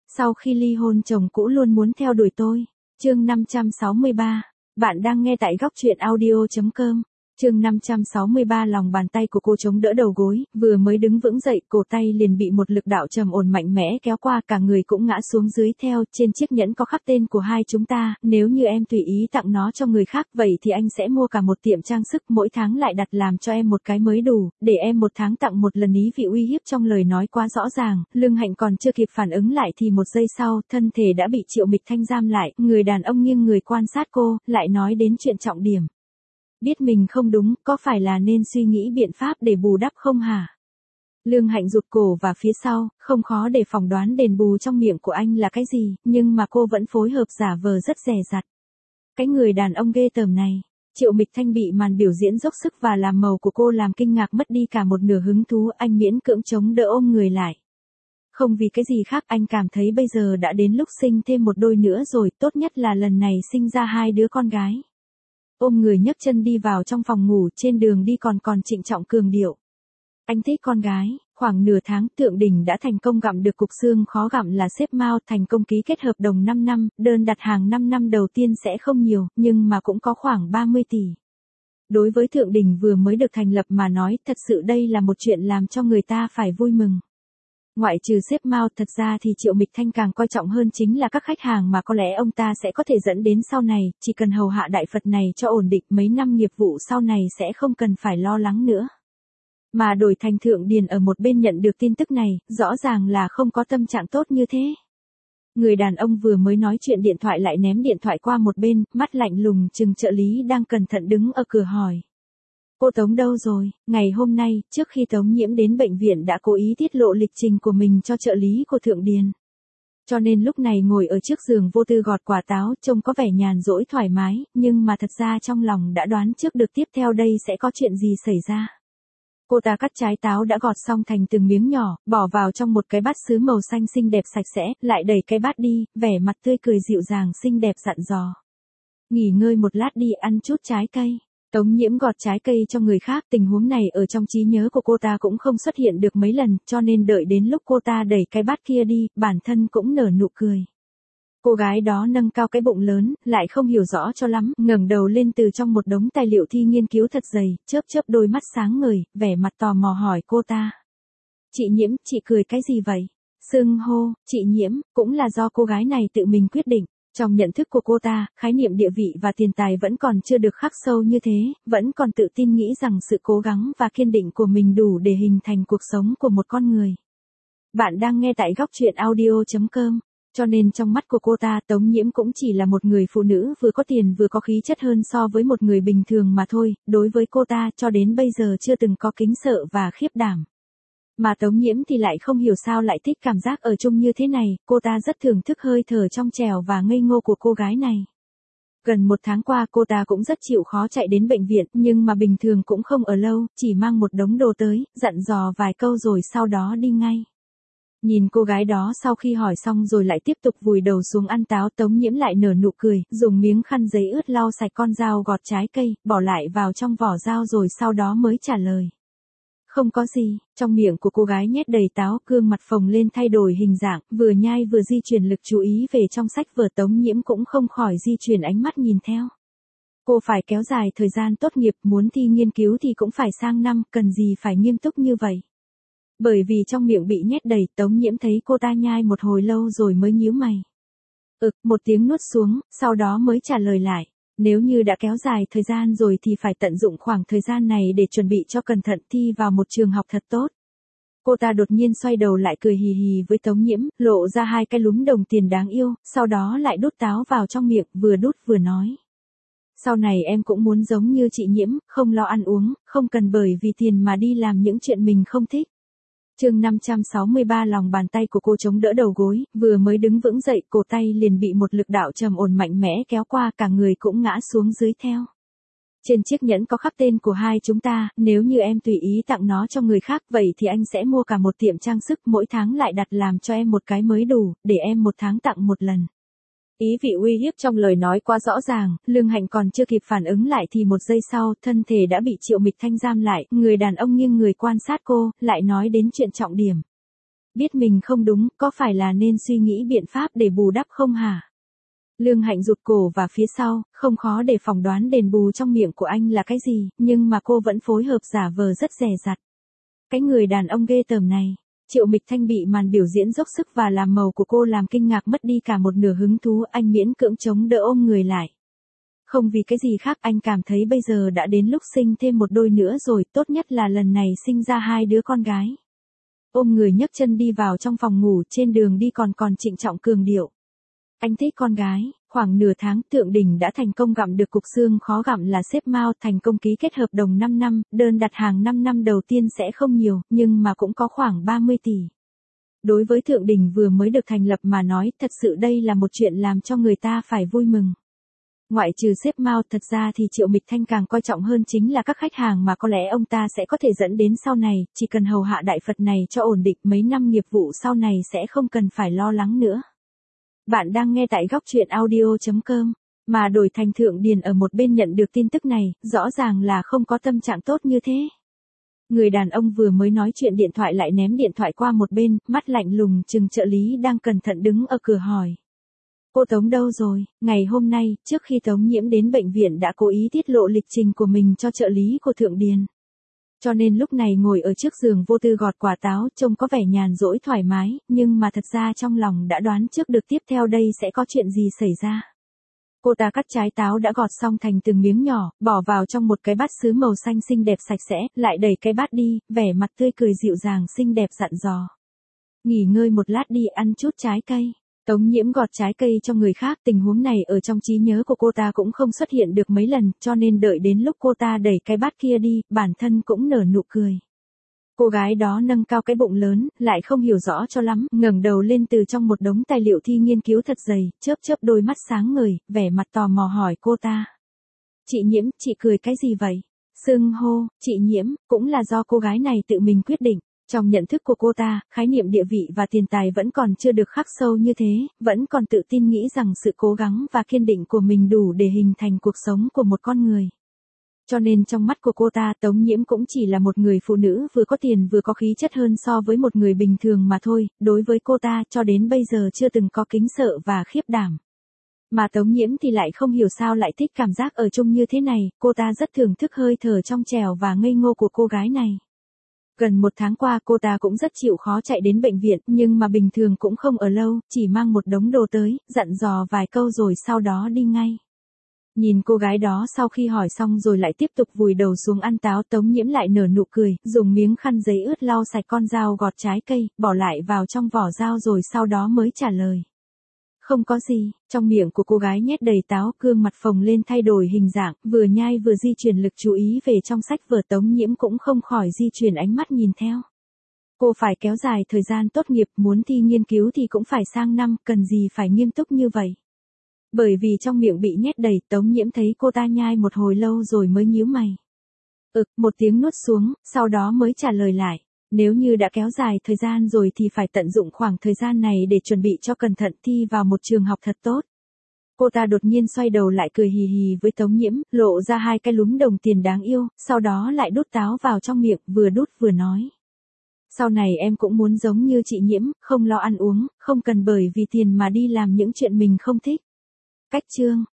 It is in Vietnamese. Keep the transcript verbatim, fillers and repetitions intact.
Sau khi ly hôn chồng cũ luôn muốn theo đuổi tôi. Chương năm trăm sáu mươi ba. Bạn đang nghe tại góc truyện audio.com. Chương năm trăm sáu mươi ba. Lòng bàn tay của cô chống đỡ đầu gối, vừa mới đứng vững dậy, cổ tay liền bị một lực đạo trầm ổn mạnh mẽ kéo qua, cả người cũng ngã xuống dưới theo. Trên chiếc nhẫn có khắc tên của hai chúng ta, nếu như em tùy ý tặng nó cho người khác, vậy thì anh sẽ mua cả một tiệm trang sức, mỗi tháng lại đặt làm cho em một cái mới đủ, để em một tháng tặng một lần. Ý vị uy hiếp trong lời nói quá rõ ràng, Lương Hạnh còn chưa kịp phản ứng lại thì một giây sau, thân thể đã bị Triệu Mịch Thanh giam lại. Người đàn ông nghiêng người quan sát cô, lại nói đến chuyện trọng điểm. Biết mình không đúng, có phải là nên suy nghĩ biện pháp để bù đắp không hả? Lương Hạnh rụt cổ và phía sau, không khó để phỏng đoán đền bù trong miệng của anh là cái gì, nhưng mà cô vẫn phối hợp giả vờ rất dè dặt. Cái người đàn ông ghê tởm này. Triệu Mịch Thanh bị màn biểu diễn dốc sức và làm màu của cô làm kinh ngạc, mất đi cả một nửa hứng thú. Anh miễn cưỡng chống đỡ ôm người lại. Không vì cái gì khác, anh cảm thấy bây giờ đã đến lúc sinh thêm một đôi nữa rồi, tốt nhất là lần này sinh ra hai đứa con gái. Ôm người nhấc chân đi vào trong phòng ngủ, trên đường đi còn còn trịnh trọng cường điệu. Anh thích con gái. Khoảng nửa tháng, Thượng Đình đã thành công gặm được cục xương khó gặm là xếp Mao, thành công ký kết hợp đồng năm năm, đơn đặt hàng năm năm đầu tiên sẽ không nhiều, nhưng mà cũng có khoảng ba mươi tỷ. Đối với Thượng Đình vừa mới được thành lập mà nói, thật sự đây là một chuyện làm cho người ta phải vui mừng. Ngoại trừ xếp Mao, thật ra thì Triệu Mịch Thanh càng coi trọng hơn chính là các khách hàng mà có lẽ ông ta sẽ có thể dẫn đến sau này, chỉ cần hầu hạ đại Phật này cho ổn định, mấy năm nghiệp vụ sau này sẽ không cần phải lo lắng nữa. Mà đổi thành Thượng Điền ở một bên nhận được tin tức này, rõ ràng là không có tâm trạng tốt như thế. Người đàn ông vừa mới nói chuyện điện thoại lại ném điện thoại qua một bên, mắt lạnh lùng chừng trợ lý đang cẩn thận đứng ở cửa hỏi. Cô Tống đâu rồi? Ngày hôm nay, trước khi Tống Nhiễm đến bệnh viện đã cố ý tiết lộ lịch trình của mình cho trợ lý của Thượng Điền. Cho nên lúc này ngồi ở trước giường vô tư gọt quả táo, trông có vẻ nhàn rỗi thoải mái, nhưng mà thật ra trong lòng đã đoán trước được tiếp theo đây sẽ có chuyện gì xảy ra. Cô ta cắt trái táo đã gọt xong thành từng miếng nhỏ, bỏ vào trong một cái bát sứ màu xanh xinh đẹp sạch sẽ, lại đẩy cái bát đi, vẻ mặt tươi cười dịu dàng xinh đẹp dặn dò. Nghỉ ngơi một lát đi, ăn chút trái cây. Tống Nhiễm gọt trái cây cho người khác, tình huống này ở trong trí nhớ của cô ta cũng không xuất hiện được mấy lần, cho nên đợi đến lúc cô ta đẩy cái bát kia đi, bản thân cũng nở nụ cười. Cô gái đó nâng cao cái bụng lớn, lại không hiểu rõ cho lắm, ngẩng đầu lên từ trong một đống tài liệu thi nghiên cứu thật dày, chớp chớp đôi mắt sáng ngời, vẻ mặt tò mò hỏi cô ta. Chị Nhiễm, chị cười cái gì vậy? Xưng hô, chị Nhiễm, cũng là do cô gái này tự mình quyết định. Trong nhận thức của cô ta, khái niệm địa vị và tiền tài vẫn còn chưa được khắc sâu như thế, vẫn còn tự tin nghĩ rằng sự cố gắng và kiên định của mình đủ để hình thành cuộc sống của một con người. Bạn đang nghe tại góc truyện audio.com. Cho nên trong mắt của cô ta, Tống Nhiễm cũng chỉ là một người phụ nữ vừa có tiền vừa có khí chất hơn so với một người bình thường mà thôi, đối với cô ta cho đến bây giờ chưa từng có kính sợ và khiếp đảm. Mà Tống Nhiễm thì lại không hiểu sao lại thích cảm giác ở chung như thế này, cô ta rất thưởng thức hơi thở trong trẻo và ngây ngô của cô gái này. Gần một tháng qua cô ta cũng rất chịu khó chạy đến bệnh viện, nhưng mà bình thường cũng không ở lâu, chỉ mang một đống đồ tới, dặn dò vài câu rồi sau đó đi ngay. Nhìn cô gái đó sau khi hỏi xong rồi lại tiếp tục vùi đầu xuống ăn táo, Tống Nhiễm lại nở nụ cười, dùng miếng khăn giấy ướt lau sạch con dao gọt trái cây, bỏ lại vào trong vỏ dao rồi sau đó mới trả lời. Không có gì, trong miệng của cô gái nhét đầy táo, gương mặt phồng lên thay đổi hình dạng, vừa nhai vừa di chuyển lực chú ý về trong sách vở. Tống Nhiễm cũng không khỏi di chuyển ánh mắt nhìn theo. Cô phải kéo dài thời gian tốt nghiệp, muốn thi nghiên cứu thì cũng phải sang năm, cần gì phải nghiêm túc như vậy. Bởi vì trong miệng bị nhét đầy, Tống Nhiễm thấy cô ta nhai một hồi lâu rồi mới nhíu mày. Ực, một tiếng nuốt xuống, sau đó mới trả lời lại. Nếu như đã kéo dài thời gian rồi thì phải tận dụng khoảng thời gian này để chuẩn bị cho cẩn thận thi vào một trường học thật tốt. Cô ta đột nhiên xoay đầu lại cười hì hì với Tống Nhiễm, lộ ra hai cái lúm đồng tiền đáng yêu, sau đó lại đút táo vào trong miệng, vừa đút vừa nói. Sau này em cũng muốn giống như chị Nhiễm, không lo ăn uống, không cần bởi vì tiền mà đi làm những chuyện mình không thích. Chương năm trăm sáu mươi ba. Lòng bàn tay của cô chống đỡ đầu gối, vừa mới đứng vững dậy, cổ tay liền bị một lực đạo trầm ổn mạnh mẽ kéo qua, cả người cũng ngã xuống dưới theo. Trên chiếc nhẫn có khắc tên của hai chúng ta, nếu như em tùy ý tặng nó cho người khác, vậy thì anh sẽ mua cả một tiệm trang sức, mỗi tháng lại đặt làm cho em một cái mới đủ, để em một tháng tặng một lần. Ý vị uy hiếp trong lời nói quá rõ ràng, Lương Hạnh còn chưa kịp phản ứng lại thì một giây sau, thân thể đã bị Triệu Mịch Thanh giam lại. Người đàn ông nghiêng người quan sát cô, lại nói đến chuyện trọng điểm. Biết mình không đúng, có phải là nên suy nghĩ biện pháp để bù đắp không hả? Lương Hạnh rụt cổ và phía sau, không khó để phỏng đoán đền bù trong miệng của anh là cái gì, nhưng mà cô vẫn phối hợp giả vờ rất dè dặt. Cái người đàn ông ghê tởm này. Triệu Mịch Thanh bị màn biểu diễn dốc sức và làm màu của cô làm kinh ngạc mất đi cả một nửa hứng thú, anh miễn cưỡng chống đỡ ôm người lại. Không vì cái gì khác, anh cảm thấy bây giờ đã đến lúc sinh thêm một đôi nữa rồi, tốt nhất là lần này sinh ra hai đứa con gái. Ôm người nhấc chân đi vào trong phòng ngủ, trên đường đi còn còn trịnh trọng cường điệu. Anh thích con gái. Khoảng nửa tháng, Thượng Đình đã thành công gặm được cục xương khó gặm là xếp Mao, thành công ký kết hợp đồng năm năm, đơn đặt hàng năm năm đầu tiên sẽ không nhiều, nhưng mà cũng có khoảng ba mươi tỷ. Đối với Thượng Đình vừa mới được thành lập mà nói, thật sự đây là một chuyện làm cho người ta phải vui mừng. Ngoại trừ xếp Mao, thật ra thì Triệu Mịch Thanh càng coi trọng hơn chính là các khách hàng mà có lẽ ông ta sẽ có thể dẫn đến sau này, chỉ cần hầu hạ đại Phật này cho ổn định mấy năm nghiệp vụ sau này sẽ không cần phải lo lắng nữa. Bạn đang nghe tại góc truyện audio chấm com, mà đổi thành Thượng Điền ở một bên nhận được tin tức này, rõ ràng là không có tâm trạng tốt như thế. Người đàn ông vừa mới nói chuyện điện thoại lại ném điện thoại qua một bên, mắt lạnh lùng chừng trợ lý đang cẩn thận đứng ở cửa hỏi. Cô Tống đâu rồi? Ngày hôm nay, trước khi Tống Nhiễm đến bệnh viện đã cố ý tiết lộ lịch trình của mình cho trợ lý của Thượng Điền. Cho nên lúc này ngồi ở trước giường vô tư gọt quả táo trông có vẻ nhàn rỗi thoải mái, nhưng mà thật ra trong lòng đã đoán trước được tiếp theo đây sẽ có chuyện gì xảy ra. Cô ta cắt trái táo đã gọt xong thành từng miếng nhỏ, bỏ vào trong một cái bát sứ màu xanh xinh đẹp sạch sẽ, lại đẩy cái bát đi, vẻ mặt tươi cười dịu dàng xinh đẹp dặn dò. Nghỉ ngơi một lát đi, ăn chút trái cây. Tống Nhiễm gọt trái cây cho người khác, tình huống này ở trong trí nhớ của cô ta cũng không xuất hiện được mấy lần, cho nên đợi đến lúc cô ta đẩy cái bát kia đi, bản thân cũng nở nụ cười. Cô gái đó nâng cao cái bụng lớn, lại không hiểu rõ cho lắm, ngẩng đầu lên từ trong một đống tài liệu thi nghiên cứu thật dày, chớp chớp đôi mắt sáng ngời, vẻ mặt tò mò hỏi cô ta. Chị Nhiễm, chị cười cái gì vậy? Xưng hô, chị Nhiễm, cũng là do cô gái này tự mình quyết định. Trong nhận thức của cô ta, khái niệm địa vị và tiền tài vẫn còn chưa được khắc sâu như thế, vẫn còn tự tin nghĩ rằng sự cố gắng và kiên định của mình đủ để hình thành cuộc sống của một con người. Cho nên trong mắt của cô ta, Tống Nhiễm cũng chỉ là một người phụ nữ vừa có tiền vừa có khí chất hơn so với một người bình thường mà thôi, đối với cô ta cho đến bây giờ chưa từng có kính sợ và khiếp đảm. Mà Tống Nhiễm thì lại không hiểu sao lại thích cảm giác ở chung như thế này, cô ta rất thưởng thức hơi thở trong trẻo và ngây ngô của cô gái này. Gần một tháng qua cô ta cũng rất chịu khó chạy đến bệnh viện, nhưng mà bình thường cũng không ở lâu, chỉ mang một đống đồ tới, dặn dò vài câu rồi sau đó đi ngay. Nhìn cô gái đó sau khi hỏi xong rồi lại tiếp tục vùi đầu xuống ăn táo, Tống Nhiễm lại nở nụ cười, dùng miếng khăn giấy ướt lau sạch con dao gọt trái cây, bỏ lại vào trong vỏ dao rồi sau đó mới trả lời. Không có gì, trong miệng của cô gái nhét đầy táo, gương mặt phồng lên thay đổi hình dạng, vừa nhai vừa di chuyển lực chú ý về trong sách vở. Tống Nhiễm cũng không khỏi di chuyển ánh mắt nhìn theo. Cô phải kéo dài thời gian tốt nghiệp, muốn thi nghiên cứu thì cũng phải sang năm, cần gì phải nghiêm túc như vậy. Bởi vì trong miệng bị nhét đầy, Tống Nhiễm thấy cô ta nhai một hồi lâu rồi mới nhíu mày. Ực, một tiếng nuốt xuống, sau đó mới trả lời lại. Nếu như đã kéo dài thời gian rồi thì phải tận dụng khoảng thời gian này để chuẩn bị cho cẩn thận thi vào một trường học thật tốt. Cô ta đột nhiên xoay đầu lại cười hì hì với Tống Nhiễm, lộ ra hai cái lúm đồng tiền đáng yêu, sau đó lại đút táo vào trong miệng, vừa đút vừa nói. Sau này em cũng muốn giống như chị Nhiễm, không lo ăn uống, không cần bởi vì tiền mà đi làm những chuyện mình không thích. Cách chương,